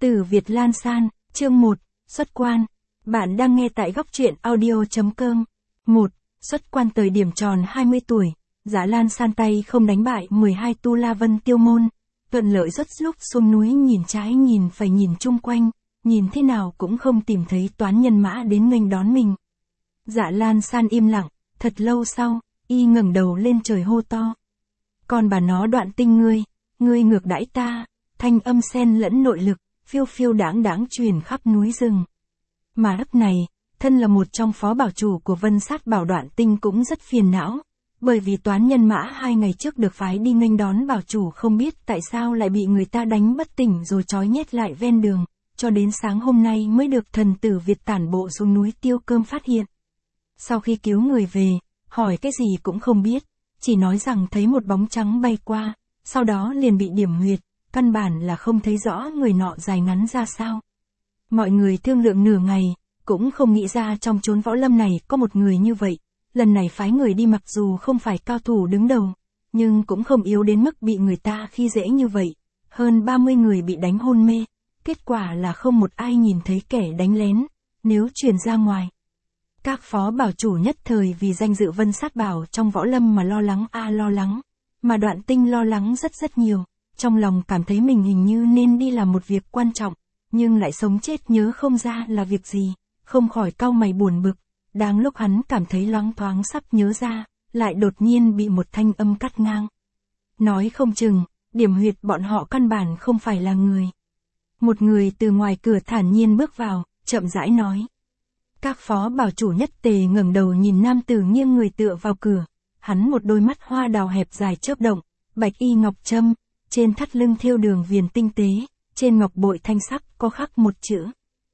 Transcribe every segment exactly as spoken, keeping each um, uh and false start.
Tử Việt Lan San, chương một, xuất quan. Bạn đang nghe tại góc truyện audio chấm com. một. Xuất quan thời điểm tròn hai mươi tuổi, Dạ Lan San tay không đánh bại mười hai tu La Vân Tiêu Môn, thuận lợi rất lúc xuống núi nhìn trái nhìn phải nhìn chung quanh, nhìn thế nào cũng không tìm thấy toán nhân mã đến nghênh đón mình. Dạ Lan San im lặng, thật lâu sau, y ngẩng đầu lên trời hô to. Còn bà nó Đoạn Tinh ngươi, ngươi ngược đãi ta, thanh âm xen lẫn nội lực, phiêu phiêu đáng đáng truyền khắp núi rừng. Mà lúc này, thân là một trong phó bảo chủ của Vân Sát Bảo Đoạn Tinh cũng rất phiền não, bởi vì toán nhân mã hai ngày trước được phái đi nghênh đón bảo chủ không biết tại sao lại bị người ta đánh bất tỉnh rồi trói nhét lại ven đường, cho đến sáng hôm nay mới được thần tử Việt tản bộ xuống núi Tiêu Cơm phát hiện. Sau khi cứu người về, hỏi cái gì cũng không biết, chỉ nói rằng thấy một bóng trắng bay qua, sau đó liền bị điểm huyệt, căn bản là không thấy rõ người nọ dài ngắn ra sao. Mọi người thương lượng nửa ngày, cũng không nghĩ ra trong chốn võ lâm này có một người như vậy. Lần này phái người đi mặc dù không phải cao thủ đứng đầu, nhưng cũng không yếu đến mức bị người ta khi dễ như vậy. Hơn ba mươi người bị đánh hôn mê, kết quả là không một ai nhìn thấy kẻ đánh lén, nếu truyền ra ngoài. Các phó bảo chủ nhất thời vì danh dự Vân Sát Bảo trong võ lâm mà lo lắng a à lo lắng, mà Đoạn Tinh lo lắng rất rất nhiều, trong lòng cảm thấy mình hình như nên đi làm một việc quan trọng, nhưng lại sống chết nhớ không ra là việc gì, không khỏi cau mày buồn bực. Đang lúc hắn cảm thấy loáng thoáng sắp nhớ ra, lại đột nhiên bị một thanh âm cắt ngang. Nói không chừng, điểm huyệt bọn họ căn bản không phải là người. Một người từ ngoài cửa thản nhiên bước vào, chậm rãi nói. Các phó bảo chủ nhất tề ngẩng đầu nhìn nam tử nghiêng người tựa vào cửa, hắn một đôi mắt hoa đào hẹp dài chớp động, bạch y ngọc trâm, trên thắt lưng thêu đường viền tinh tế, trên ngọc bội thanh sắc có khắc một chữ.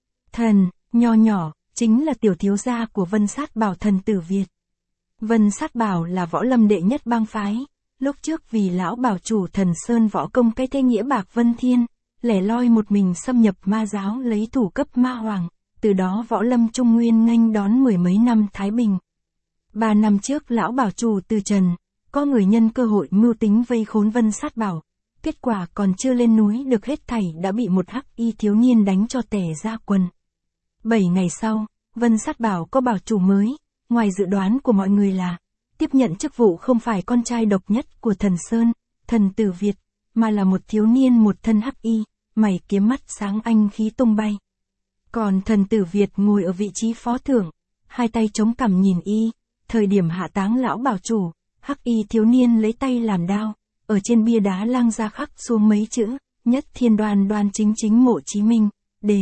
Thần, nho nhỏ. Chính là tiểu thiếu gia của Vân Sát Bảo thần tử Việt. Vân Sát Bảo là võ lâm đệ nhất bang phái, lúc trước vì lão bảo chủ Thần Sơn võ công cái thế nghĩa bạc Vân Thiên, lẻ loi một mình xâm nhập ma giáo lấy thủ cấp ma hoàng, từ đó võ lâm Trung Nguyên nghênh đón mười mấy năm thái bình. Ba năm trước lão bảo chủ từ trần, có người nhân cơ hội mưu tính vây khốn Vân Sát Bảo, kết quả còn chưa lên núi được hết thảy đã bị một hắc y thiếu niên đánh cho tẻ ra quần. Bảy ngày sau, Vân Sát Bảo có bảo chủ mới, ngoài dự đoán của mọi người là, tiếp nhận chức vụ không phải con trai độc nhất của Thần Sơn, thần tử Việt, mà là một thiếu niên một thân hắc y, mày kiếm mắt sáng anh khí tung bay. Còn thần tử Việt ngồi ở vị trí phó thưởng, hai tay chống cằm nhìn y, thời điểm hạ táng lão bảo chủ, hắc y thiếu niên lấy tay làm đao, ở trên bia đá lang ra khắc xuống mấy chữ, nhất thiên đoan đoan chính chính mộ Chí Minh, đề.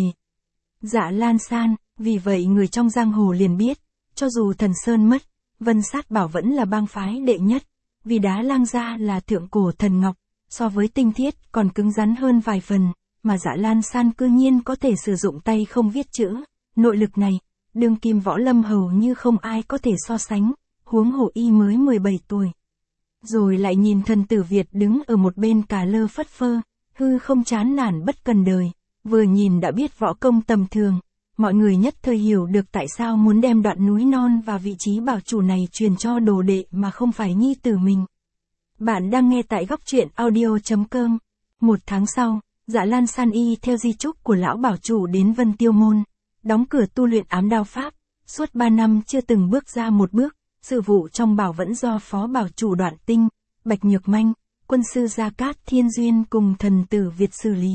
Dạ Lan San, vì vậy người trong giang hồ liền biết, cho dù Thần Sơn mất, Vân Sát Bảo vẫn là bang phái đệ nhất, vì đá lang gia là thượng cổ thần ngọc, so với tinh thiết còn cứng rắn hơn vài phần, mà Dạ Lan San cư nhiên có thể sử dụng tay không viết chữ, nội lực này, đương kim võ lâm hầu như không ai có thể so sánh, huống hồ y mới mười bảy tuổi. Rồi lại nhìn thần tử Việt đứng ở một bên cà lơ phất phơ, hư không chán nản bất cần đời. Vừa nhìn đã biết võ công tầm thường, mọi người nhất thời hiểu được tại sao muốn đem Đoạn núi non và vị trí bảo chủ này truyền cho đồ đệ mà không phải nhi tử mình. Bạn đang nghe tại góc truyện audio chấm com. Một tháng sau, Dạ Lan San y theo di chúc của lão bảo chủ đến Vân Tiêu Môn, đóng cửa tu luyện ám đao pháp, suốt ba năm chưa từng bước ra một bước, sự vụ trong bảo vẫn do phó bảo chủ Đoạn Tinh, Bạch Nhược Manh, quân sư Gia Cát Thiên Duyên cùng thần tử Việt xử lý.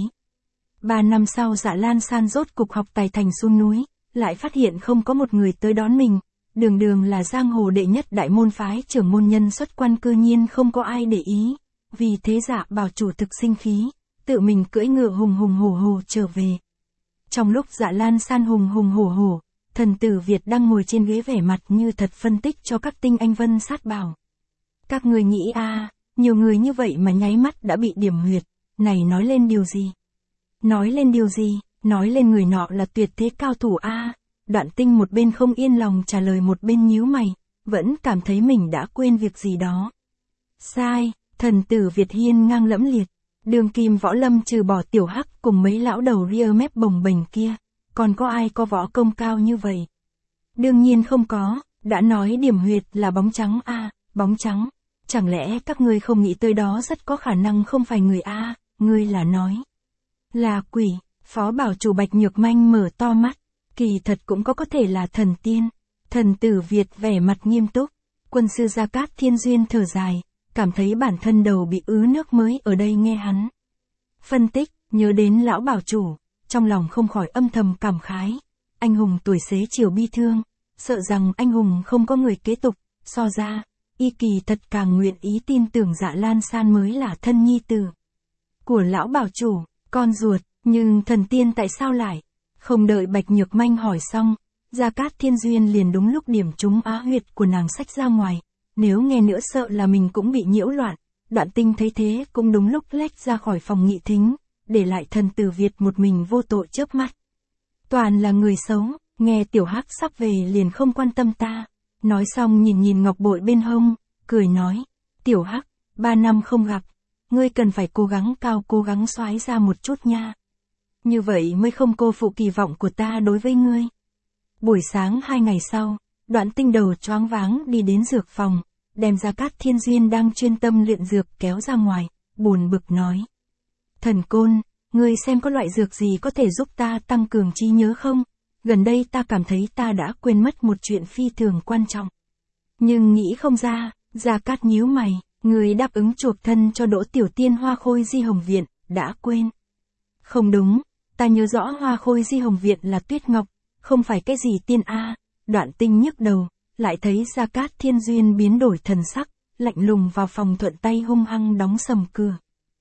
Ba năm sau Dạ Lan San rốt cục học tài thành xuống núi, lại phát hiện không có một người tới đón mình, đường đường là giang hồ đệ nhất đại môn phái trưởng môn nhân xuất quan cư nhiên không có ai để ý, vì thế Dạ bảo chủ thực sinh khí, tự mình cưỡi ngựa hùng hùng hổ hổ trở về. Trong lúc Dạ Lan San hùng hùng hổ hổ, thần tử Việt đang ngồi trên ghế vẻ mặt như thật phân tích cho các tinh anh Vân Sát Bảo. Các người nghĩ a, à, nhiều người như vậy mà nháy mắt đã bị điểm huyệt, này nói lên điều gì? Nói lên điều gì, nói lên người nọ là tuyệt thế cao thủ a à. Đoạn Tinh một bên không yên lòng trả lời một bên nhíu mày, vẫn cảm thấy mình đã quên việc gì đó. Sai, thần tử Việt hiên ngang lẫm liệt, đường kim võ lâm trừ bỏ tiểu hắc cùng mấy lão đầu ria mép bồng bềnh kia, còn có ai có võ công cao như vậy? Đương nhiên không có, đã nói điểm huyệt là bóng trắng a à, bóng trắng, chẳng lẽ các ngươi không nghĩ tới đó rất có khả năng không phải người a à, ngươi là nói. Là quỷ, Phó bảo chủ Bạch Nhược Manh mở to mắt, kỳ thật cũng có có thể là thần tiên. Thần tử Việt vẻ mặt nghiêm túc, quân sư Gia Cát Thiên Duyên thở dài, cảm thấy bản thân đầu bị ứ nước mới ở đây nghe hắn phân tích, nhớ đến lão bảo chủ, trong lòng không khỏi âm thầm cảm khái. Anh hùng tuổi xế chiều bi thương, sợ rằng anh hùng không có người kế tục, so ra, y kỳ thật càng nguyện ý tin tưởng Dạ Lan San mới là thân nhi tử của lão bảo chủ, con ruột, nhưng thần tiên tại sao lại? Không đợi Bạch Nhược Manh hỏi xong, Gia Cát Thiên Duyên liền đúng lúc điểm trúng á huyệt của nàng xách ra ngoài, nếu nghe nữa sợ là mình cũng bị nhiễu loạn. Đoạn Tinh thấy thế cũng đúng lúc lách ra khỏi phòng nghị thính, để lại thần tử Việt một mình vô tội chớp mắt. Toàn là người xấu, nghe tiểu hắc sắp về liền không quan tâm ta. Nói xong nhìn nhìn ngọc bội bên hông, cười nói, tiểu hắc, ba năm không gặp, ngươi cần phải cố gắng cao cố gắng soái ra một chút nha. Như vậy mới không cô phụ kỳ vọng của ta đối với ngươi. Buổi sáng hai ngày sau, Đoạn Tinh đầu choáng váng đi đến dược phòng, đem Gia Cát Thiên Duyên đang chuyên tâm luyện dược kéo ra ngoài, buồn bực nói. Thần Côn, ngươi xem có loại dược gì có thể giúp ta tăng cường trí nhớ không? Gần đây ta cảm thấy ta đã quên mất một chuyện phi thường quan trọng. Nhưng nghĩ không ra, Gia Cát nhíu mày, người đáp ứng chuộc thân cho Đỗ Tiểu Tiên Hoa Khôi Di Hồng Viện, đã quên. Không đúng, ta nhớ rõ Hoa Khôi Di Hồng Viện là Tuyết Ngọc, không phải cái gì tiên a. Đoạn Tinh nhức đầu, lại thấy Gia Cát Thiên Duyên biến đổi thần sắc, lạnh lùng vào phòng thuận tay hung hăng đóng sầm cửa.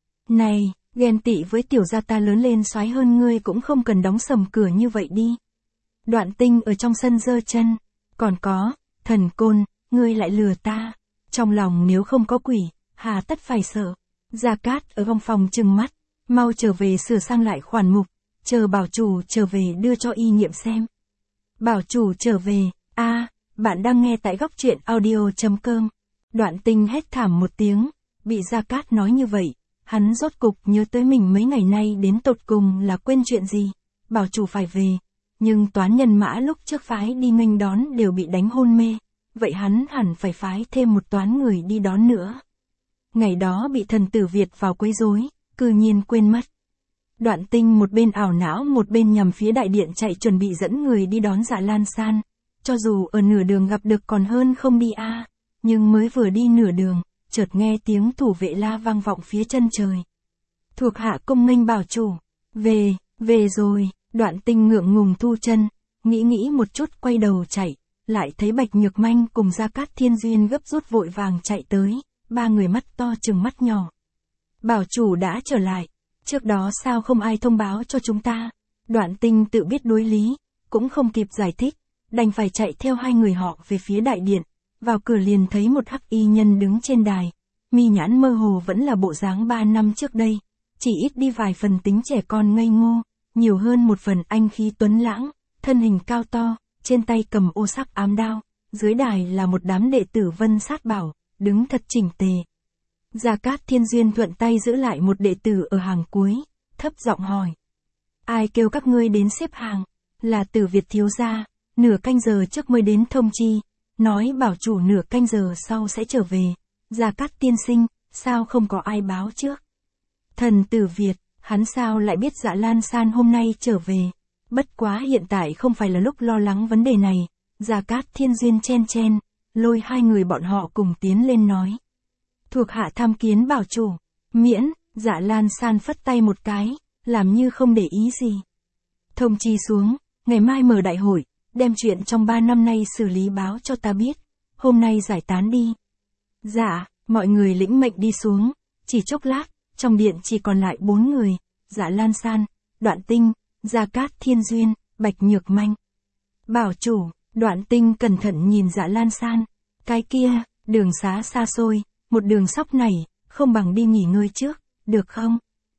Này, ghen tị với tiểu gia ta lớn lên soái hơn ngươi cũng không cần đóng sầm cửa như vậy đi. Đoạn Tinh ở trong sân giơ chân, còn có, Thần Côn, ngươi lại lừa ta. Trong lòng nếu không có quỷ, hà tất phải sợ. Gia Cát ở trong phòng trừng mắt, mau trở về sửa sang lại khoản mục, chờ bảo chủ trở về đưa cho y nghiệm xem. Bảo chủ trở về, a à, bạn đang nghe tại góc truyện audio chấm com. Đoạn Tinh hét thảm một tiếng, bị Gia Cát nói như vậy, hắn rốt cục nhớ tới mình mấy ngày nay đến tột cùng là quên chuyện gì. Bảo chủ phải về, nhưng toán nhân mã lúc trước phái đi nghênh đón đều bị đánh hôn mê, vậy hắn hẳn phải phái thêm một toán người đi đón nữa. Ngày đó bị thần tử Việt vào quấy rối, cư nhiên quên mất. Đoạn Tinh một bên ảo não một bên nhằm phía đại điện chạy chuẩn bị dẫn người đi đón Dạ Lan San. Cho dù ở nửa đường gặp được còn hơn không đi a, à, nhưng mới vừa đi nửa đường, chợt nghe tiếng thủ vệ la vang vọng phía chân trời. Thuộc hạ cung nghênh bảo chủ, về, về rồi. Đoạn Tinh ngượng ngùng thu chân, nghĩ nghĩ một chút quay đầu chạy, lại thấy Bạch Nhược Manh cùng Gia Cát Thiên Duyên gấp rút vội vàng chạy tới, ba người mắt to trừng mắt nhỏ. Bảo chủ đã trở lại, trước đó sao không ai thông báo cho chúng ta? Đoạn Tinh tự biết đối lý, cũng không kịp giải thích, đành phải chạy theo hai người họ về phía đại điện, vào cửa liền thấy một hắc y nhân đứng trên đài, mi nhãn mơ hồ vẫn là bộ dáng ba năm trước đây, chỉ ít đi vài phần tính trẻ con ngây ngô, nhiều hơn một phần anh khí tuấn lãng, thân hình cao to, trên tay cầm ô sắc ám đao, dưới đài là một đám đệ tử Vân Sát Bảo, đứng thật chỉnh tề. Gia Cát Thiên Duyên thuận tay giữ lại một đệ tử ở hàng cuối, thấp giọng hỏi. Ai kêu các ngươi đến xếp hàng? Là Tử Việt thiếu gia, nửa canh giờ trước mới đến thông chi, nói bảo chủ nửa canh giờ sau sẽ trở về. Gia Cát tiên sinh, sao không có ai báo trước? Thần Tử Việt, hắn sao lại biết Dạ Lan San hôm nay trở về? Bất quá hiện tại không phải là lúc lo lắng vấn đề này. Gia Cát Thiên Duyên chen chen, lôi hai người bọn họ cùng tiến lên nói. Thuộc hạ tham kiến bảo chủ, miễn. Dạ Lan San phất tay một cái, làm như không để ý gì. Thông chi xuống, ngày mai mở đại hội, đem chuyện trong ba năm nay xử lý báo cho ta biết, hôm nay giải tán đi. Dạ, mọi người lĩnh mệnh đi xuống, chỉ chốc lát, trong điện chỉ còn lại bốn người, Dạ Lan San, Đoạn Tinh, Gia Cát Thiên Duyên, Bạch Nhược Manh. Bảo chủ, Đoạn Tinh cẩn thận nhìn Dạ Lan San, cái kia, đường xá xa xôi, một đường sóc này, không bằng đi nghỉ ngơi trước, được không?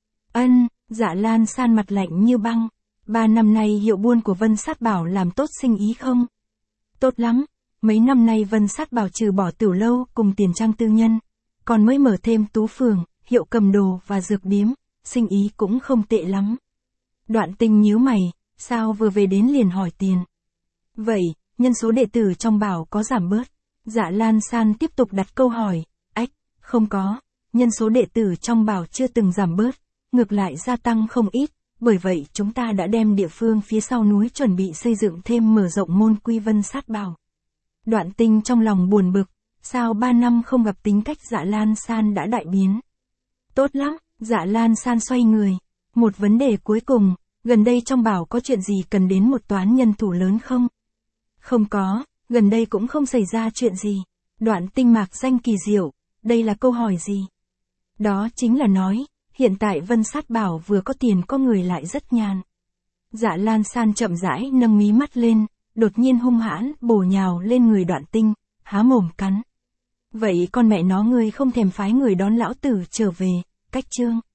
Ân, Dạ Lan San mặt lạnh như băng, ba năm nay hiệu buôn của Vân Sát Bảo làm tốt sinh ý không? Tốt lắm, mấy năm nay Vân Sát Bảo trừ bỏ tiểu lâu cùng tiền trang tư nhân, còn mới mở thêm tú phường, hiệu cầm đồ và dược điếm, sinh ý cũng không tệ lắm. Đoạn Tinh nhíu mày, sao vừa về đến liền hỏi tiền? Vậy, nhân số đệ tử trong bảo có giảm bớt? Dạ Lan San tiếp tục đặt câu hỏi, ách, không có, nhân số đệ tử trong bảo chưa từng giảm bớt, ngược lại gia tăng không ít, bởi vậy chúng ta đã đem địa phương phía sau núi chuẩn bị xây dựng thêm mở rộng môn quy vân sát bảo. Đoạn Tinh trong lòng buồn bực, sao ba năm không gặp tính cách Dạ Lan San đã đại biến. Tốt lắm, Dạ Lan San xoay người. Một vấn đề cuối cùng, gần đây trong bảo có chuyện gì cần đến một toán nhân thủ lớn không? Không có, gần đây cũng không xảy ra chuyện gì. Đoạn Tinh mạc danh kỳ diệu, đây là câu hỏi gì? Đó chính là nói, hiện tại Vân Sát Bảo vừa có tiền có người lại rất nhàn. Dạ Lan San chậm rãi nâng mí mắt lên, đột nhiên hung hãn bổ nhào lên người Đoạn Tinh, há mồm cắn. Vậy con mẹ nó ngươi không thèm phái người đón lão tử trở về, cách chương.